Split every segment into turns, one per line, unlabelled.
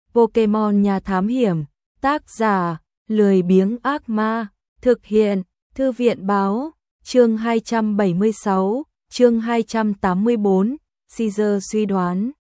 Pokemon Nhà Thám Hiểm, tác giả, lười biếng ác ma, thực hiện, Thư viện báo, chương 276, chương 284, Caesar suy đoán.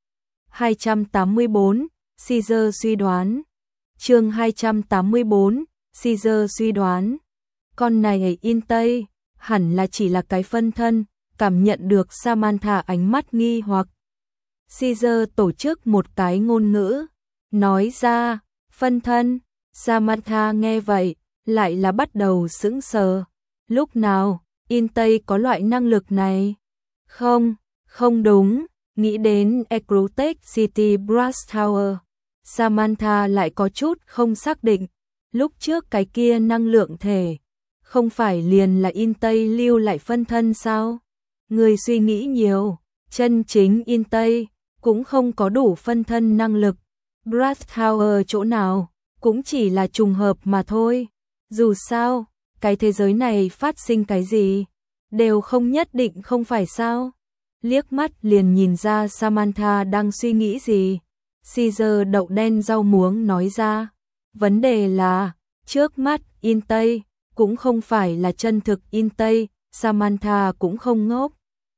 284, Caesar suy đoán. Chương 284, Caesar suy đoán. Con này in Tây, hẳn là chỉ là cái phân thân, cảm nhận được Samantha ánh mắt nghi hoặc. Caesar tổ chức một cái ngôn ngữ, nói ra, phân thân. Samantha nghe vậy, lại là bắt đầu sững sờ. Lúc nào, in Tây có loại năng lực này? Không đúng, nghĩ đến Ecrotech City Brass Tower. Samantha lại có chút không xác định, lúc trước cái kia năng lượng thể, không phải liền là in Tây lưu lại phân thân sao? Người suy nghĩ nhiều, chân chính in Tây cũng không có đủ phân thân năng lực. Brass Tower chỗ nào, cũng chỉ là trùng hợp mà thôi. Dù sao, cái thế giới này phát sinh cái gì, đều không nhất định không phải sao. Liếc mắt liền nhìn ra Samantha đang suy nghĩ gì. Caesar đậu đen rau muống nói ra, vấn đề là, trước mắt in Tây, cũng không phải là chân thực in Tây. Samantha cũng không ngốc.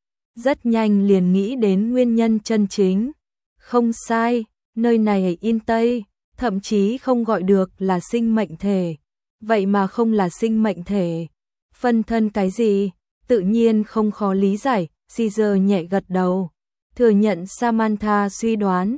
Rất nhanh liền nghĩ đến nguyên nhân chân chính. Không sai, nơi này in Tây, thậm chí không gọi được là sinh mệnh thể. Vậy mà không là sinh mệnh thể. Phân thân cái gì? Tự nhiên không khó lý giải. Caesar nhẹ gật đầu, thừa nhận Samantha suy đoán.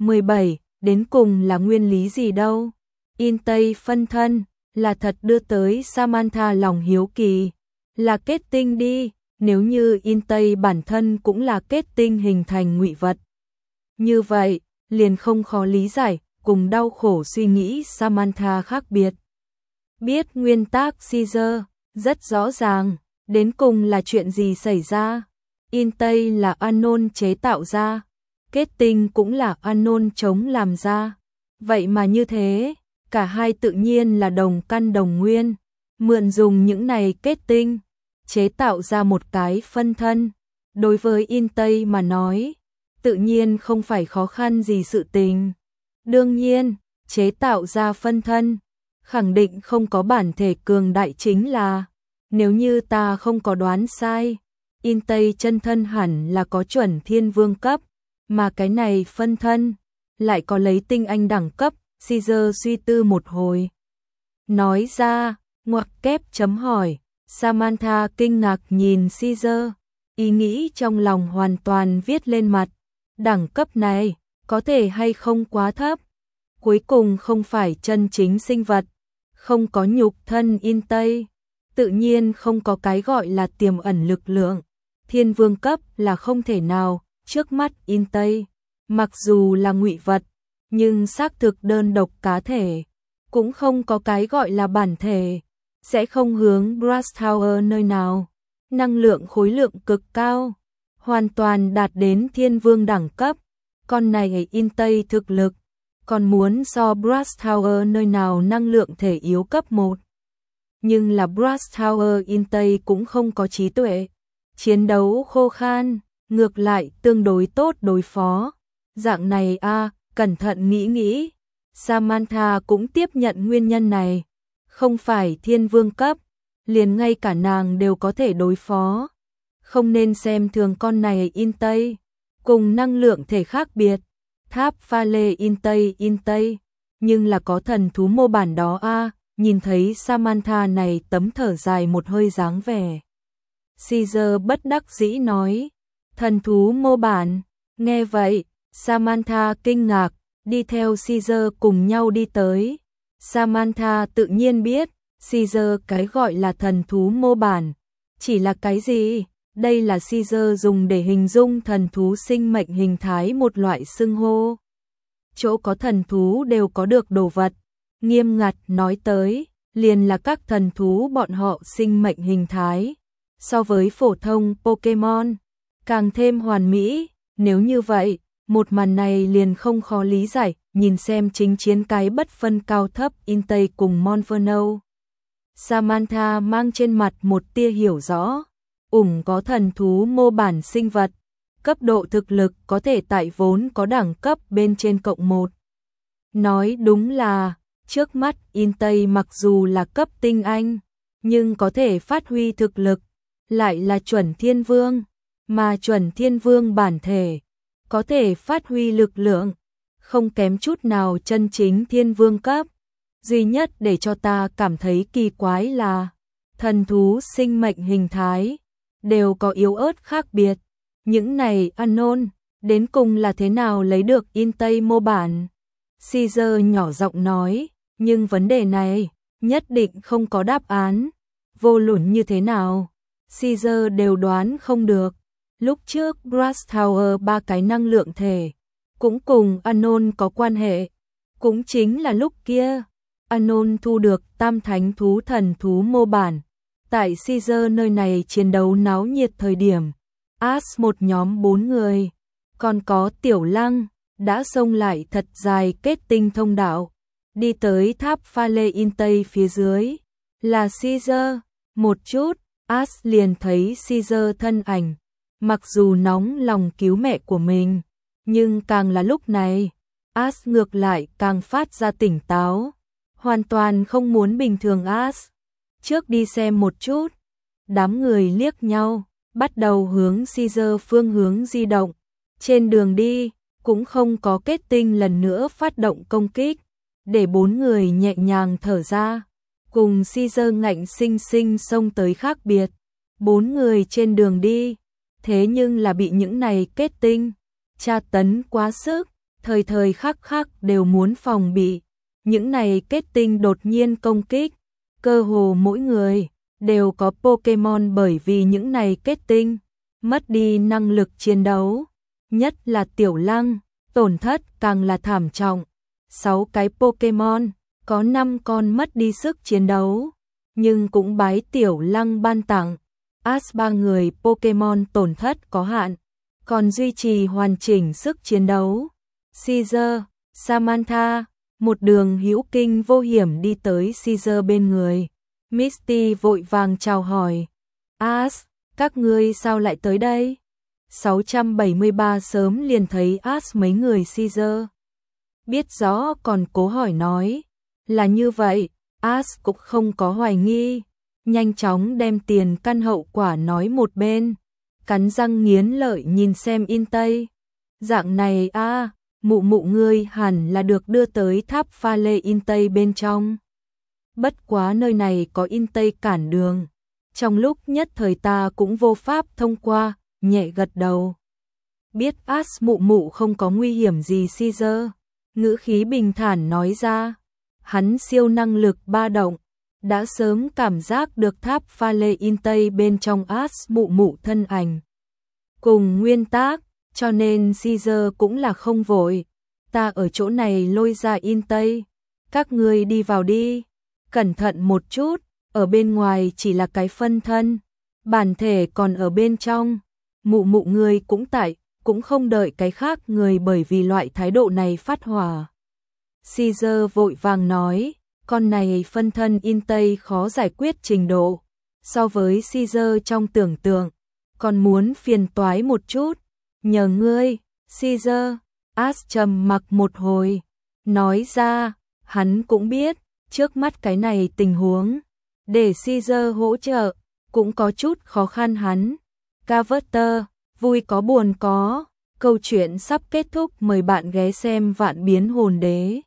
17, đến cùng là nguyên lý gì đâu? In Tây phân thân, là thật đưa tới Samantha lòng hiếu kỳ. Là kết tinh đi, nếu như in Tây bản thân cũng là kết tinh hình thành ngụy vật. Như vậy, liền không khó lý giải, cùng đau khổ suy nghĩ Samantha khác biệt. Biết nguyên tắc Caesar, rất rõ ràng, đến cùng là chuyện gì xảy ra. In Tây là Anon chế tạo ra, kết tinh cũng là Anon chống làm ra. Vậy mà như thế, cả hai tự nhiên là đồng căn đồng nguyên, mượn dùng những này kết tinh, chế tạo ra một cái phân thân. Đối với in Tây mà nói, tự nhiên không phải khó khăn gì sự tình. Đương nhiên, chế tạo ra phân thân, khẳng định không có bản thể cường đại chính là, nếu như ta không có đoán sai, in Tây chân thân hẳn là có chuẩn thiên vương cấp, mà cái này phân thân, lại có lấy tinh anh đẳng cấp. Caesar suy tư một hồi, nói ra, ngoặc kép chấm hỏi. Samantha kinh ngạc nhìn Caesar, ý nghĩ trong lòng hoàn toàn viết lên mặt. Đẳng cấp này, có thể hay không quá thấp? Cuối cùng không phải chân chính sinh vật, không có nhục thân in Tây, tự nhiên không có cái gọi là tiềm ẩn lực lượng. Thiên vương cấp là không thể nào, trước mắt in Tây, mặc dù là ngụy vật, nhưng xác thực đơn độc cá thể, cũng không có cái gọi là bản thể, sẽ không hướng Brass Tower nơi nào. Năng lượng khối lượng cực cao, hoàn toàn đạt đến thiên vương đẳng cấp, con này in Tây thực lực, còn muốn so Brass Tower nơi nào năng lượng thể yếu cấp 1. Nhưng là Brass Tower in Tây cũng không có trí tuệ, chiến đấu khô khan, ngược lại tương đối tốt đối phó. Dạng này cẩn thận nghĩ, Samantha cũng tiếp nhận nguyên nhân này, không phải thiên vương cấp, liền ngay cả nàng đều có thể đối phó. Không nên xem thường con này in Tây, cùng năng lượng thể khác biệt. Tháp pha lê in Tây, nhưng là có thần thú mô bản đó nhìn thấy Samantha này tấm thở dài một hơi dáng vẻ. Caesar bất đắc dĩ nói, thần thú mô bản. Nghe vậy, Samantha kinh ngạc, đi theo Caesar cùng nhau đi tới. Samantha tự nhiên biết, Caesar cái gọi là thần thú mô bản, chỉ là cái gì? Đây là Caesar dùng để hình dung thần thú sinh mệnh hình thái một loại xưng hô. Chỗ có thần thú đều có được đồ vật, nghiêm ngặt nói tới, liền là các thần thú bọn họ sinh mệnh hình thái. So với phổ thông Pokemon, càng thêm hoàn mỹ, nếu như vậy, một màn này liền không khó lý giải, nhìn xem chính chiến cái bất phân cao thấp in Tây cùng Monferno. Samantha mang trên mặt một tia hiểu rõ, có thần thú mô bản sinh vật, cấp độ thực lực có thể tại vốn có đẳng cấp bên trên cộng 1. Nói đúng là, trước mắt Intây mặc dù là cấp tinh anh, nhưng có thể phát huy thực lực, lại là chuẩn thiên vương, mà chuẩn thiên vương bản thể, có thể phát huy lực lượng, không kém chút nào chân chính thiên vương cấp. Duy nhất để cho ta cảm thấy kỳ quái là, thần thú sinh mệnh hình thái, đều có yếu ớt khác biệt. Những này unknown, đến cùng là thế nào lấy được Intây mô bản? Caesar nhỏ giọng nói, nhưng vấn đề này, nhất định không có đáp án. Vô luận như thế nào, Caesar đều đoán không được. Lúc trước Brass Tower 3 cái năng lượng thể, cũng cùng unknown có quan hệ. Cũng chính là lúc kia, unknown thu được tam thánh thú thần thú mô bản. Tại Caesar nơi này chiến đấu náo nhiệt thời điểm, Ash một nhóm 4 người, còn có Tiểu Lăng, đã xông lại thật dài kết tinh thông đạo, đi tới tháp pha lê Intây phía dưới, là Caesar. Một chút, Ash liền thấy Caesar thân ảnh, mặc dù nóng lòng cứu mẹ của mình, nhưng càng là lúc này, Ash ngược lại càng phát ra tỉnh táo, hoàn toàn không muốn bình thường Ash. Trước đi xem một chút, đám người liếc nhau, bắt đầu hướng Caesar phương hướng di động. Trên đường đi, cũng không có kết tinh lần nữa phát động công kích, để 4 người nhẹ nhàng thở ra. Cùng Caesar ngạnh sinh sinh xông tới khác biệt, 4 người trên đường đi, thế nhưng là bị những này kết tinh tra tấn quá sức, thời thời khắc khắc đều muốn phòng bị. Những này kết tinh đột nhiên công kích, cơ hồ mỗi người đều có Pokemon bởi vì những này kết tinh mất đi năng lực chiến đấu, nhất là Tiểu Lăng, tổn thất càng là thảm trọng. 6 cái Pokemon, có 5 con mất đi sức chiến đấu, nhưng cũng bái Tiểu Lăng ban tặng. Ash 3 người Pokemon tổn thất có hạn, còn duy trì hoàn chỉnh sức chiến đấu. Caesar, Samantha, một đường hữu kinh vô hiểm đi tới Caesar bên người. Misty vội vàng chào hỏi. Ash, các ngươi sao lại tới đây? 673 sớm liền thấy Ash mấy người Caesar. Biết rõ còn cố hỏi nói. Là như vậy, Ash cũng không có hoài nghi. Nhanh chóng đem tiền căn hậu quả nói một bên. Cắn răng nghiến lợi nhìn xem Intây. Dạng này mụ mụ ngươi hẳn là được đưa tới tháp pha lê Intây bên trong. Bất quá nơi này có Intây cản đường. Trong lúc nhất thời ta cũng vô pháp thông qua, nhẹ gật đầu. Biết Ash mụ mụ không có nguy hiểm gì Caesar, ngữ khí bình thản nói ra. Hắn siêu năng lực ba động, đã sớm cảm giác được tháp pha lê Intây bên trong Ash mụ mụ thân ảnh. Cùng nguyên tác, cho nên Caesar cũng là không vội. Ta ở chỗ này lôi ra Intây, các ngươi đi vào đi. Cẩn thận một chút, ở bên ngoài chỉ là cái phân thân, bản thể còn ở bên trong. Mụ mụ ngươi cũng tại, cũng không đợi cái khác người bởi vì loại thái độ này phát hỏa. Caesar vội vàng nói, con này phân thân Intây khó giải quyết trình độ, so với Caesar trong tưởng tượng, còn muốn phiền toái một chút. Nhờ ngươi, Caesar. Ash trầm mặc một hồi, nói ra, hắn cũng biết, trước mắt cái này tình huống, để Caesar hỗ trợ, cũng có chút khó khăn hắn. Carver, vui có buồn có, câu chuyện sắp kết thúc, mời bạn ghé xem Vạn Biến Hồn Đế.